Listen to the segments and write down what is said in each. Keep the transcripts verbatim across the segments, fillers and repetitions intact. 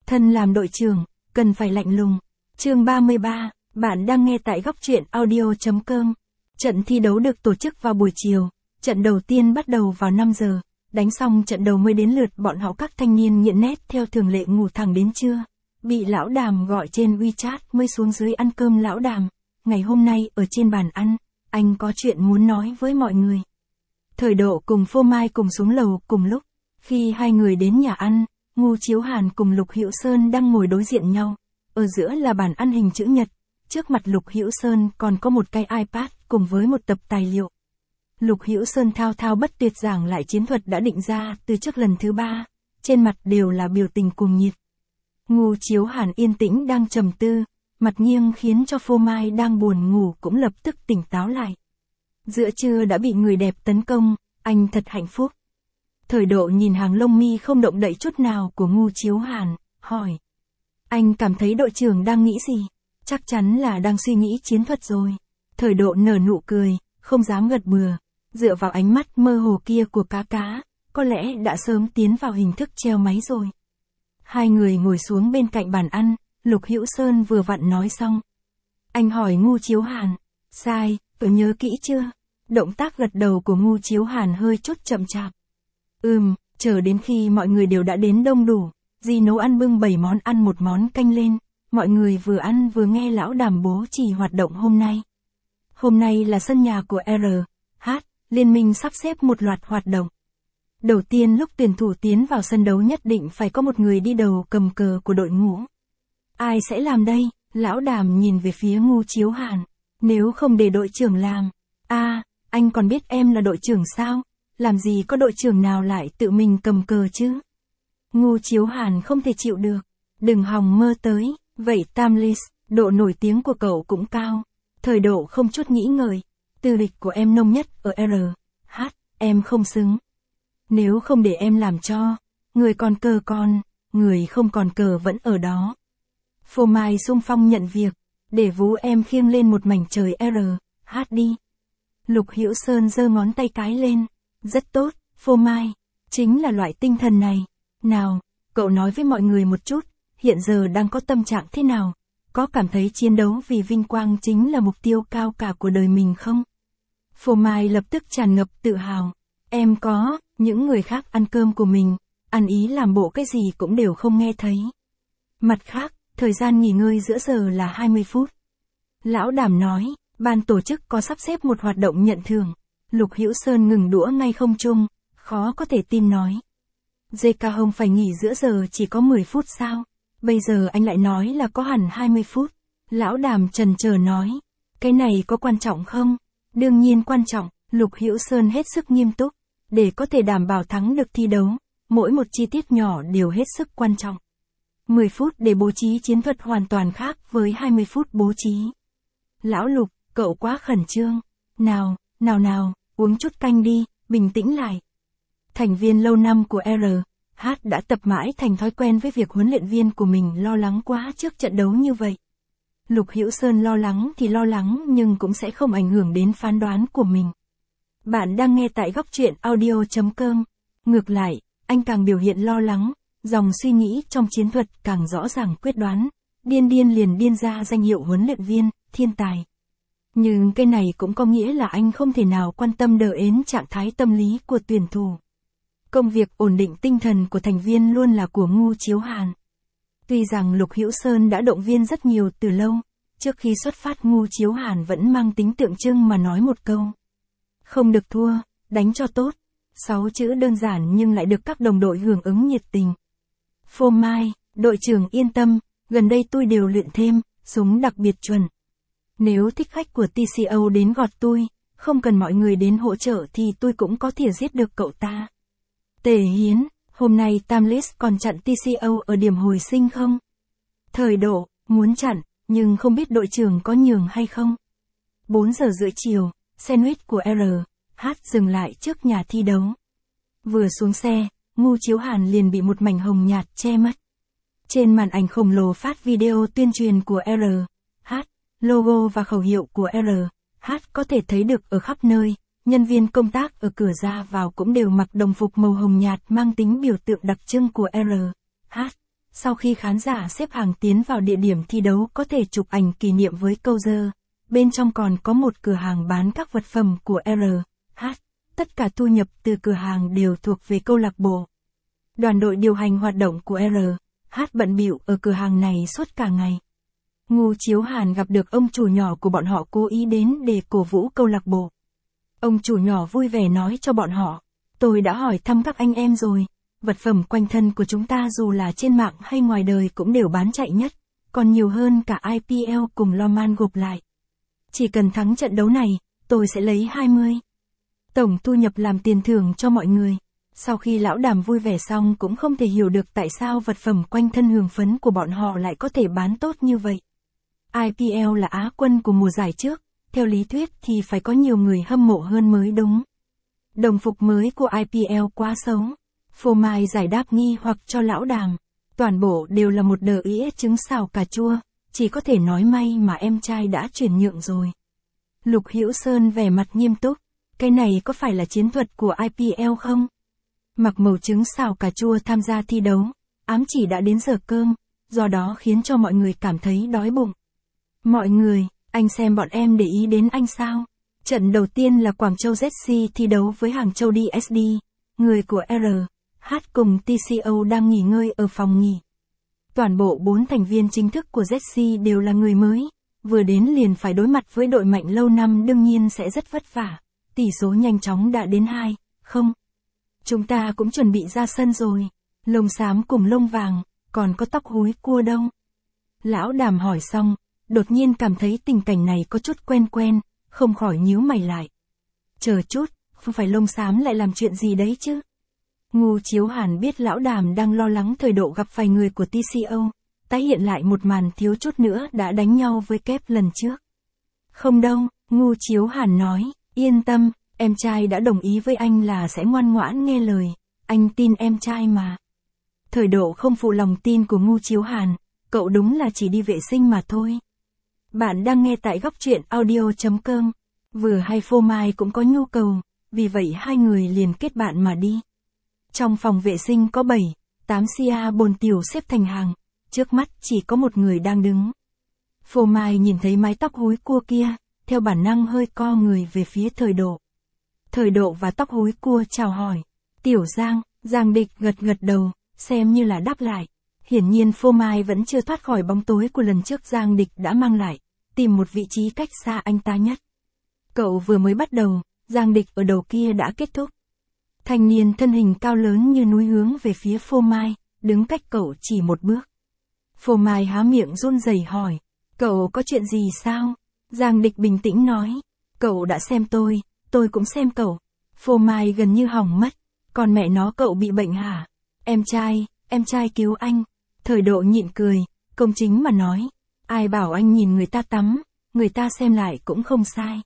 Thân làm đội trưởng, cần phải lạnh lùng. Chương ba mươi ba, bạn đang nghe tại góc truyện audio chấm com. Trận thi đấu được tổ chức vào buổi chiều, trận đầu tiên bắt đầu vào năm giờ, đánh xong trận đầu mới đến lượt bọn họ các thanh niên nghiện nét theo thường lệ ngủ thẳng đến trưa. Bị lão Đàm gọi trên WeChat mới xuống dưới ăn cơm. Lão Đàm, ngày hôm nay ở trên bàn ăn, anh có chuyện muốn nói với mọi người. Thời Độ cùng Phô Mai cùng xuống lầu cùng lúc, khi hai người đến nhà ăn, Ngô Chiếu Hàn cùng Lục Hữu Sơn đang ngồi đối diện nhau, ở giữa là bàn ăn hình chữ nhật, trước mặt Lục Hữu Sơn còn có một cái iPad cùng với một tập tài liệu. Lục Hữu Sơn thao thao bất tuyệt giảng lại chiến thuật đã định ra từ trước lần thứ ba, trên mặt đều là biểu tình cuồng nhiệt. Ngô Chiếu Hàn yên tĩnh đang trầm tư, mặt nghiêng khiến cho Phô Mai đang buồn ngủ cũng lập tức tỉnh táo lại. Giữa trưa đã bị người đẹp tấn công, anh thật hạnh phúc. Thời Độ nhìn hàng lông mi không động đậy chút nào của Ngô Chiếu Hàn, hỏi. Anh cảm thấy đội trưởng đang nghĩ gì? Chắc chắn là đang suy nghĩ chiến thuật rồi. Thời Độ nở nụ cười, không dám gật bừa. Dựa vào ánh mắt mơ hồ kia của cá cá, có lẽ đã sớm tiến vào hình thức treo máy rồi. Hai người ngồi xuống bên cạnh bàn ăn, Lục Hữu Sơn vừa vặn nói xong. Anh hỏi Ngô Chiếu Hàn, sai, tôi nhớ kỹ chưa? Động tác gật đầu của Ngô Chiếu Hàn hơi chút chậm chạp. Ừm, chờ đến khi mọi người đều đã đến đông đủ, dì nấu ăn bưng bảy món ăn một món canh lên, mọi người vừa ăn vừa nghe lão Đàm bố chỉ hoạt động hôm nay. Hôm nay là sân nhà của R H, liên minh sắp xếp một loạt hoạt động. Đầu tiên lúc tuyển thủ tiến vào sân đấu nhất định phải có một người đi đầu cầm cờ của đội ngũ. Ai sẽ làm đây? Lão Đàm nhìn về phía Ngô Chiếu Hàn. Nếu không để đội trưởng làm. a à, anh còn biết em là đội trưởng sao? Làm gì có đội trưởng nào lại tự mình cầm cờ chứ? Ngô Chiếu Hàn không thể chịu được. Đừng hòng mơ tới. Vậy Tamlis, độ nổi tiếng của cậu cũng cao. Thời Độ không chút nghĩ ngợi. Tư lịch của em nông nhất ở R H, em không xứng. Nếu không để em làm cho, người còn cờ con, người không còn cờ vẫn ở đó. Phô Mai xung phong nhận việc, để vú em khiêng lên một mảnh trời R H đi. Lục Hữu Sơn giơ ngón tay cái lên. Rất tốt, Phô Mai, chính là loại tinh thần này. Nào, cậu nói với mọi người một chút, hiện giờ đang có tâm trạng thế nào? Có cảm thấy chiến đấu vì vinh quang chính là mục tiêu cao cả của đời mình không? Phô Mai lập tức tràn ngập tự hào. Em có, những người khác ăn cơm của mình, ăn ý làm bộ cái gì cũng đều không nghe thấy. Mặt khác, thời gian nghỉ ngơi giữa giờ là hai mươi phút. Lão Đàm nói, ban tổ chức có sắp xếp một hoạt động nhận thưởng. Lục Hữu Sơn ngừng đũa ngay không trung, khó có thể tin nói. Dê Ca Hông phải nghỉ giữa giờ chỉ có mười phút sao? Bây giờ anh lại nói là có hẳn hai mươi phút. Lão Đàm trần chờ nói, cái này có quan trọng không? Đương nhiên quan trọng, Lục Hữu Sơn hết sức nghiêm túc. Để có thể đảm bảo thắng được thi đấu, mỗi một chi tiết nhỏ đều hết sức quan trọng. mười phút để bố trí chiến thuật hoàn toàn khác với hai mươi phút bố trí. Lão Lục, cậu quá khẩn trương. Nào, nào nào, uống chút canh đi, bình tĩnh lại. Thành viên lâu năm của R H đã tập mãi thành thói quen với việc huấn luyện viên của mình lo lắng quá trước trận đấu như vậy. Lục Hữu Sơn lo lắng thì lo lắng nhưng cũng sẽ không ảnh hưởng đến phán đoán của mình. Bạn đang nghe tại góc truyện audio chấm com. Ngược lại, anh càng biểu hiện lo lắng, dòng suy nghĩ trong chiến thuật càng rõ ràng quyết đoán. Điên điên liền điên ra danh hiệu huấn luyện viên, thiên tài. Nhưng cái này cũng có nghĩa là anh không thể nào quan tâm đờ ến trạng thái tâm lý của tuyển thủ. Công việc ổn định tinh thần của thành viên luôn là của Ngô Chiếu Hàn. Tuy rằng Lục Hữu Sơn đã động viên rất nhiều từ lâu, trước khi xuất phát Ngô Chiếu Hàn vẫn mang tính tượng trưng mà nói một câu. Không được thua, đánh cho tốt. Sáu chữ đơn giản nhưng lại được các đồng đội hưởng ứng nhiệt tình. Phô Mai, đội trưởng yên tâm, gần đây tôi đều luyện thêm, súng đặc biệt chuẩn. Nếu thích khách của tê xê o đến gọt tôi, không cần mọi người đến hỗ trợ thì tôi cũng có thể giết được cậu ta. Tề Hiến, hôm nay Tamlis còn chặn tê xê o ở điểm hồi sinh không? Thời Độ, muốn chặn, nhưng không biết đội trưởng có nhường hay không? bốn giờ rưỡi chiều, xe buýt của R H dừng lại trước nhà thi đấu. Vừa xuống xe, Ngô Chiếu Hàn liền bị một mảnh hồng nhạt che mất. Trên màn ảnh khổng lồ phát video tuyên truyền của R H, logo và khẩu hiệu của R H có thể thấy được ở khắp nơi. Nhân viên công tác ở cửa ra vào cũng đều mặc đồng phục màu hồng nhạt mang tính biểu tượng đặc trưng của R H. Sau khi khán giả xếp hàng tiến vào địa điểm thi đấu có thể chụp ảnh kỷ niệm với câu giờ, bên trong còn có một cửa hàng bán các vật phẩm của R H. Tất cả thu nhập từ cửa hàng đều thuộc về câu lạc bộ. Đoàn đội điều hành hoạt động của R H bận bịu ở cửa hàng này suốt cả ngày. Ngô Chiếu Hàn gặp được ông chủ nhỏ của bọn họ cố ý đến để cổ vũ câu lạc bộ. Ông chủ nhỏ vui vẻ nói cho bọn họ, tôi đã hỏi thăm các anh em rồi, vật phẩm quanh thân của chúng ta dù là trên mạng hay ngoài đời cũng đều bán chạy nhất, còn nhiều hơn cả I P L cùng Le Mans gộp lại. Chỉ cần thắng trận đấu này, tôi sẽ lấy hai mươi tổng thu nhập làm tiền thưởng cho mọi người. Sau khi lão Đàm vui vẻ xong cũng không thể hiểu được tại sao vật phẩm quanh thân hương phấn của bọn họ lại có thể bán tốt như vậy. I P L là Á quân của mùa giải trước, theo lý thuyết thì phải có nhiều người hâm mộ hơn mới đúng. Đồng phục mới của I P L quá xấu. Phô Mai giải đáp nghi hoặc cho lão Đàm. Toàn bộ đều là một đờ ĩa trứng xào cà chua, chỉ có thể nói may mà em trai đã chuyển nhượng rồi. Lục Hữu Sơn vẻ mặt nghiêm túc, cái này có phải là chiến thuật của I P L không? Mặc màu trứng xào cà chua tham gia thi đấu, ám chỉ đã đến giờ cơm, do đó khiến cho mọi người cảm thấy đói bụng. Mọi người, anh xem bọn em để ý đến anh sao? Trận đầu tiên là Quảng Châu Z C thi đấu với Hàng Châu D S D, người của R H cùng T C O đang nghỉ ngơi ở phòng nghỉ. Toàn bộ bốn thành viên chính thức của Z C đều là người mới, vừa đến liền phải đối mặt với đội mạnh lâu năm đương nhiên sẽ rất vất vả. Tỷ số nhanh chóng đã đến hai không. Chúng ta cũng chuẩn bị ra sân rồi. Lông xám cùng lông vàng, còn có tóc húi cua đâu? Lão Đàm hỏi xong, đột nhiên cảm thấy tình cảnh này có chút quen quen, không khỏi nhíu mày lại. Chờ chút, không phải lông xám lại làm chuyện gì đấy chứ? Ngô Chiếu Hàn biết lão Đàm đang lo lắng Thời Độ gặp phải người của T C O, tái hiện lại một màn thiếu chút nữa đã đánh nhau với Kép lần trước. Không đâu, Ngô Chiếu Hàn nói, yên tâm, em trai đã đồng ý với anh là sẽ ngoan ngoãn nghe lời, anh tin em trai mà. Thời Độ không phụ lòng tin của Ngô Chiếu Hàn, cậu đúng là chỉ đi vệ sinh mà thôi. Bạn đang nghe tại góc truyện audio chấm com. Vừa hay Phô Mai cũng có nhu cầu, vì vậy hai người liền kết bạn mà đi. Trong phòng vệ sinh có bảy, tám sia bồn tiểu xếp thành hàng, trước mắt chỉ có một người đang đứng. Phô Mai nhìn thấy mái tóc húi cua kia, theo bản năng hơi co người về phía Thời Độ. Thời Độ và tóc húi cua chào hỏi. Tiểu Giang, Giang Địch gật gật đầu, xem như là đáp lại. Hiển nhiên Phô Mai vẫn chưa thoát khỏi bóng tối của lần trước Giang Địch đã mang lại, tìm một vị trí cách xa anh ta nhất. Cậu vừa mới bắt đầu, Giang Địch ở đầu kia đã kết thúc. Thanh niên thân hình cao lớn như núi hướng về phía Phô Mai, đứng cách cậu chỉ một bước. Phô Mai há miệng run rẩy hỏi, cậu có chuyện gì sao? Giang Địch bình tĩnh nói, cậu đã xem tôi, tôi cũng xem cậu. Phô Mai gần như hỏng mất, còn mẹ nó cậu bị bệnh hả? Em trai, em trai cứu anh. Thời Độ nhịn cười, công chính mà nói, ai bảo anh nhìn người ta tắm, người ta xem lại cũng không sai.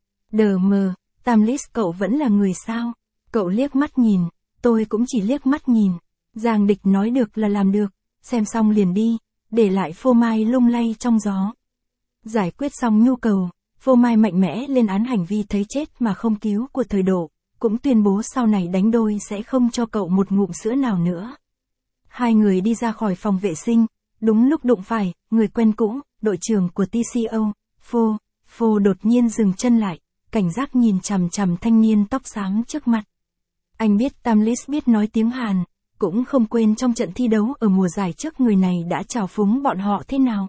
Đờ mờ, Tamlis cậu vẫn là người sao? Cậu liếc mắt nhìn, tôi cũng chỉ liếc mắt nhìn. Giang Địch nói được là làm được, xem xong liền đi, để lại Phô Mai lung lay trong gió. Giải quyết xong nhu cầu, Phô Mai mạnh mẽ lên án hành vi thấy chết mà không cứu của Thời Độ, cũng tuyên bố sau này đánh đôi sẽ không cho cậu một ngụm sữa nào nữa. Hai người đi ra khỏi phòng vệ sinh, đúng lúc đụng phải, người quen cũ, đội trưởng của T C O, Phô. Phô đột nhiên dừng chân lại, cảnh giác nhìn chằm chằm thanh niên tóc xám trước mặt. Anh biết Tamlis biết nói tiếng Hàn, cũng không quên trong trận thi đấu ở mùa giải trước người này đã trào phúng bọn họ thế nào.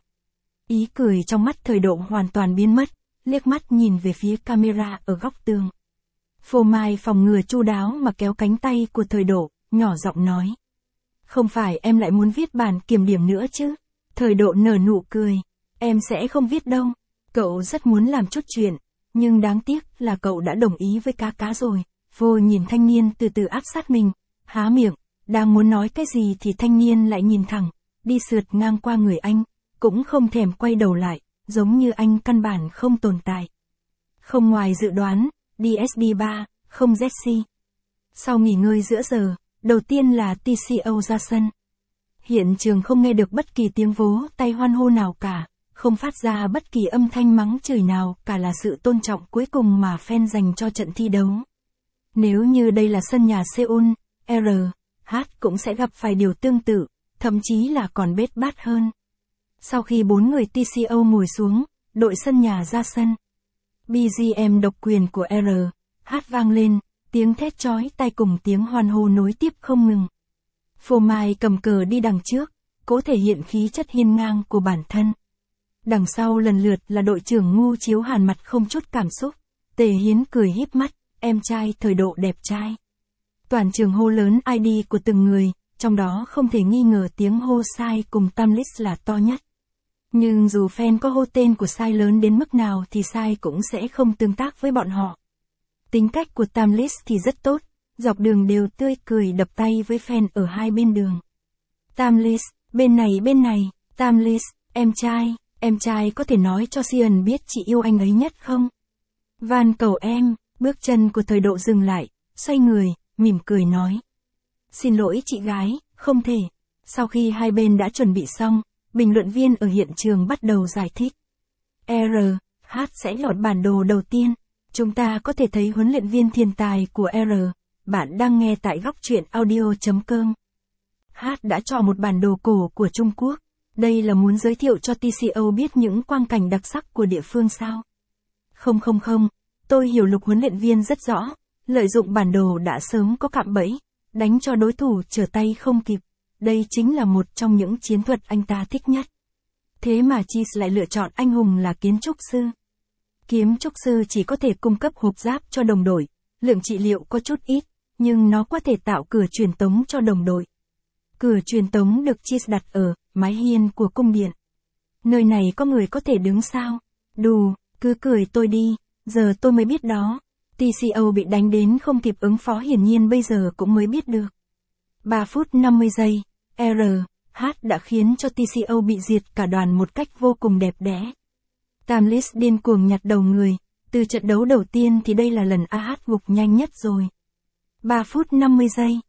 Ý cười trong mắt Thời Độ hoàn toàn biến mất, liếc mắt nhìn về phía camera ở góc tường. Phô Mai phòng ngừa chu đáo mà kéo cánh tay của Thời Độ, nhỏ giọng nói. Không phải em lại muốn viết bản kiểm điểm nữa chứ? Thời Độ nở nụ cười. Em sẽ không viết đâu. Cậu rất muốn làm chút chuyện, nhưng đáng tiếc là cậu đã đồng ý với cá cá rồi. Vô nhìn thanh niên từ từ áp sát mình, há miệng, đang muốn nói cái gì thì thanh niên lại nhìn thẳng, đi sượt ngang qua người anh, cũng không thèm quay đầu lại, giống như anh căn bản không tồn tại. Không ngoài dự đoán, D S D ba, không Z C. Sau nghỉ ngơi giữa giờ, đầu tiên là T C O ra sân. Hiện trường không nghe được bất kỳ tiếng vỗ tay hoan hô nào cả, không phát ra bất kỳ âm thanh mắng chửi nào cả, là sự tôn trọng cuối cùng mà fan dành cho trận thi đấu. Nếu như đây là sân nhà Seoul, R H cũng sẽ gặp phải điều tương tự, thậm chí là còn bết bát hơn. Sau khi bốn người tê xê o ngồi xuống, đội sân nhà ra sân. bê giê em độc quyền của R hát vang lên, tiếng thét chói tai cùng tiếng hoan hô nối tiếp không ngừng. Phô Mai cầm cờ đi đằng trước, cố thể hiện khí chất hiên ngang của bản thân. Đằng sau lần lượt là đội trưởng Ngu Chiếu Hàn mặt không chút cảm xúc, Tề Hiến cười híp mắt, em trai thời độ đẹp trai. Toàn trường hô lớn i đê của từng người, trong đó không thể nghi ngờ tiếng hô Sai cùng Tamlis là to nhất. Nhưng dù fan có hô tên của Sai lớn đến mức nào thì Sai cũng sẽ không tương tác với bọn họ. Tính cách của Tamlis thì rất tốt, dọc đường đều tươi cười đập tay với fan ở hai bên đường. Tamlis, bên này bên này, Tamlis, em trai, em trai có thể nói cho Sion biết chị yêu anh ấy nhất không? Van cầu em, bước chân của thời độ dừng lại, xoay người, mỉm cười nói. Xin lỗi chị gái, không thể. Sau khi hai bên đã chuẩn bị xong, bình luận viên ở hiện trường bắt đầu giải thích. R hát sẽ lọt bản đồ đầu tiên. Chúng ta có thể thấy huấn luyện viên thiên tài của R. Bạn đang nghe tại góc truyện audio chấm com. H đã chọn một bản đồ cổ của Trung Quốc. Đây là muốn giới thiệu cho tê xê o biết những quang cảnh đặc sắc của địa phương sao? Không không không, tôi hiểu Lục huấn luyện viên rất rõ. Lợi dụng bản đồ đã sớm có cạm bẫy, đánh cho đối thủ trở tay không kịp. Đây chính là một trong những chiến thuật anh ta thích nhất. Thế mà Cheese lại lựa chọn anh hùng là kiến trúc sư. Kiếm trúc sư chỉ có thể cung cấp hộp giáp cho đồng đội, lượng trị liệu có chút ít, nhưng nó có thể tạo cửa truyền tống cho đồng đội. Cửa truyền tống được Cheese đặt ở mái hiên của cung điện. Nơi này có người có thể đứng sao? Đù, cứ cười tôi đi, giờ tôi mới biết đó. tê xê o bị đánh đến không kịp ứng phó hiển nhiên bây giờ cũng mới biết được. ba phút năm mươi giây, R hát đã khiến cho tê xê o bị diệt cả đoàn một cách vô cùng đẹp đẽ. Tamlis điên cuồng nhặt đầu người, từ trận đấu đầu tiên thì đây là lần a hát gục nhanh nhất rồi. ba phút năm mươi giây,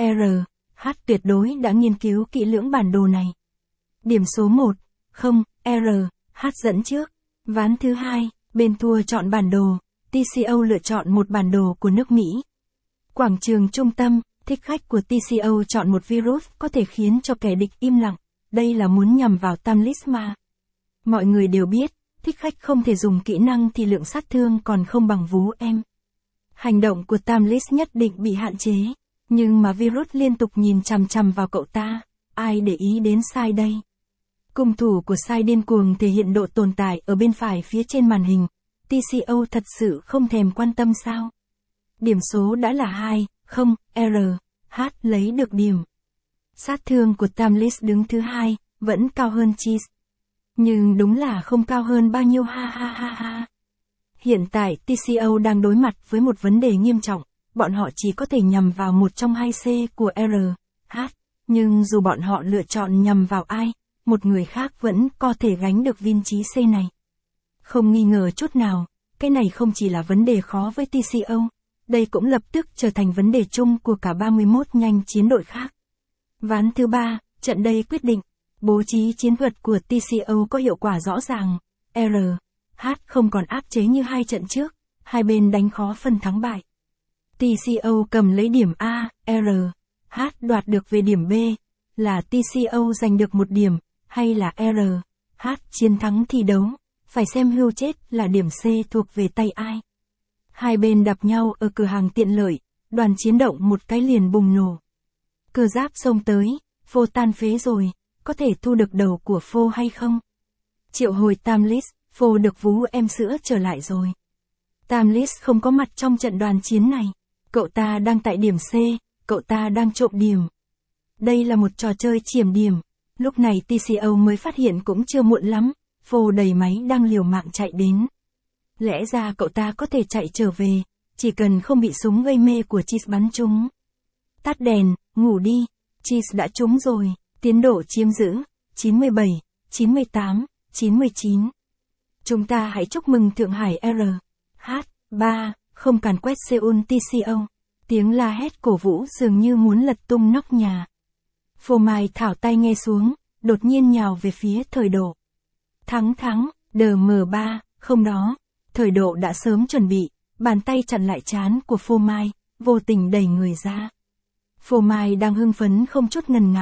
R hát tuyệt đối đã nghiên cứu kỹ lưỡng bản đồ này. Điểm số một, không, R hát dẫn trước. Ván thứ hai, bên thua chọn bản đồ, tê xê o lựa chọn một bản đồ của nước Mỹ. Quảng trường trung tâm, thích khách của tê xê o chọn một virus có thể khiến cho kẻ địch im lặng, đây là muốn nhằm vào Tamlis mà. Mọi người đều biết, thích khách không thể dùng kỹ năng thì lượng sát thương còn không bằng vú em. Hành động của Tamlis nhất định bị hạn chế, nhưng mà virus liên tục nhìn chằm chằm vào cậu ta, ai để ý đến Sai đây. Cung thủ của Sai điên cuồng thể hiện độ tồn tại ở bên phải phía trên màn hình, tê xê o thật sự không thèm quan tâm sao. Điểm số đã là hai, không, R hát lấy được điểm. Sát thương của Tamlis đứng thứ hai, vẫn cao hơn Cheese. Nhưng đúng là không cao hơn bao nhiêu ha ha ha ha. Hiện tại tê xê o đang đối mặt với một vấn đề nghiêm trọng, bọn họ chỉ có thể nhằm vào một trong hai C của R hát, nhưng dù bọn họ lựa chọn nhằm vào ai, một người khác vẫn có thể gánh được viên trí C này. Không nghi ngờ chút nào, cái này không chỉ là vấn đề khó với tê xê o, đây cũng lập tức trở thành vấn đề chung của cả ba mươi mốt nhanh chiến đội khác. Ván thứ ba, trận đây quyết định, bố trí chiến thuật của tê xê o có hiệu quả rõ ràng, R hát không còn áp chế như hai trận trước, hai bên đánh khó phân thắng bại. tê xê o cầm lấy điểm A, R hát đoạt được về điểm B, là tê xê o giành được một điểm, hay là R hát chiến thắng thi đấu, phải xem hưu chết là điểm C thuộc về tay ai. Hai bên đập nhau ở cửa hàng tiện lợi, đoàn chiến động một cái liền bùng nổ. Cơ giáp xông tới, Phô tan phế rồi, có thể thu được đầu của Phô hay không? Triệu hồi Tamlis, Phô được vú em sữa trở lại rồi. Tamlis không có mặt trong trận đoàn chiến này, cậu ta đang tại điểm C, cậu ta đang trộm điểm. Đây là một trò chơi chiểm điểm, lúc này tê xê o mới phát hiện cũng chưa muộn lắm, Phô đầy máy đang liều mạng chạy đến. Lẽ ra cậu ta có thể chạy trở về, chỉ cần không bị súng gây mê của Cheese bắn trúng. Tắt đèn, ngủ đi, Cheese đã trúng rồi, tiến độ chiếm giữ, chín mươi bảy, chín mươi tám, chín mươi chín. Chúng ta hãy chúc mừng Thượng Hải R hát ba, không càn quét Seoul tê xê o. Tiếng la hét cổ vũ dường như muốn lật tung nóc nhà. Phô Mai thảo tay nghe xuống, đột nhiên nhào về phía thời độ. Thắng thắng, đờ em ba, không đó. Thời độ đã sớm chuẩn bị, bàn tay chặn lại trán của Phô Mai, vô tình đẩy người ra. Phô Mai đang hưng phấn không chút ngần ngại,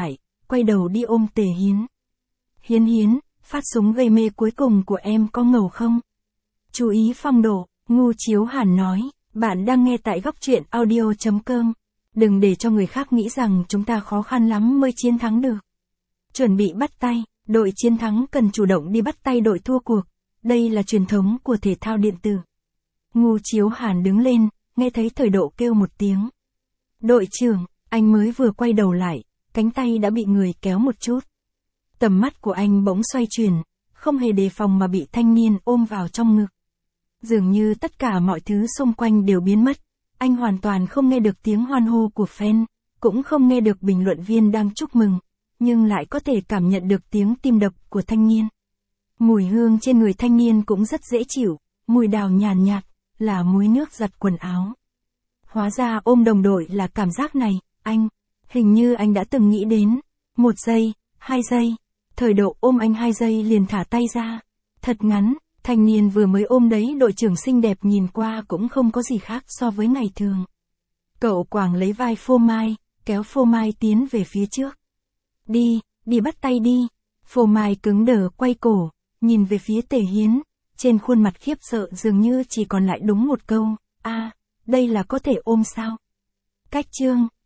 quay đầu đi ôm Tề Hiến. Hiến Hiến, phát súng gây mê cuối cùng của em có ngầu không? Chú ý phong độ, Ngu Chiếu Hàn nói, bạn đang nghe tại góc truyện audio.com. Đừng để cho người khác nghĩ rằng chúng ta khó khăn lắm mới chiến thắng được. Chuẩn bị bắt tay, đội chiến thắng cần chủ động đi bắt tay đội thua cuộc. Đây là truyền thống của thể thao điện tử. Ngu Chiếu Hàn đứng lên, nghe thấy Thời Độ kêu một tiếng. Đội trưởng, anh mới vừa quay đầu lại, cánh tay đã bị người kéo một chút. Tầm mắt của anh bỗng xoay chuyển, không hề đề phòng mà bị thanh niên ôm vào trong ngực. Dường như tất cả mọi thứ xung quanh đều biến mất, anh hoàn toàn không nghe được tiếng hoan hô của fan, cũng không nghe được bình luận viên đang chúc mừng, nhưng lại có thể cảm nhận được tiếng tim đập của thanh niên. Mùi hương trên người thanh niên cũng rất dễ chịu, mùi đào nhàn nhạt, là muối nước giặt quần áo. Hóa ra ôm đồng đội là cảm giác này, anh, hình như anh đã từng nghĩ đến. Một giây, hai giây, Thời Độ ôm anh hai giây liền thả tay ra. Thật ngắn, thanh niên vừa mới ôm đấy đội trưởng xinh đẹp nhìn qua cũng không có gì khác so với ngày thường. Cậu quàng lấy vai Phô Mai, kéo Phô Mai tiến về phía trước. Đi, đi bắt tay đi. Phô Mai cứng đờ quay cổ, nhìn về phía Tề Hiến, trên khuôn mặt khiếp sợ dường như chỉ còn lại đúng một câu, a, à, đây là có thể ôm sao? Cách chương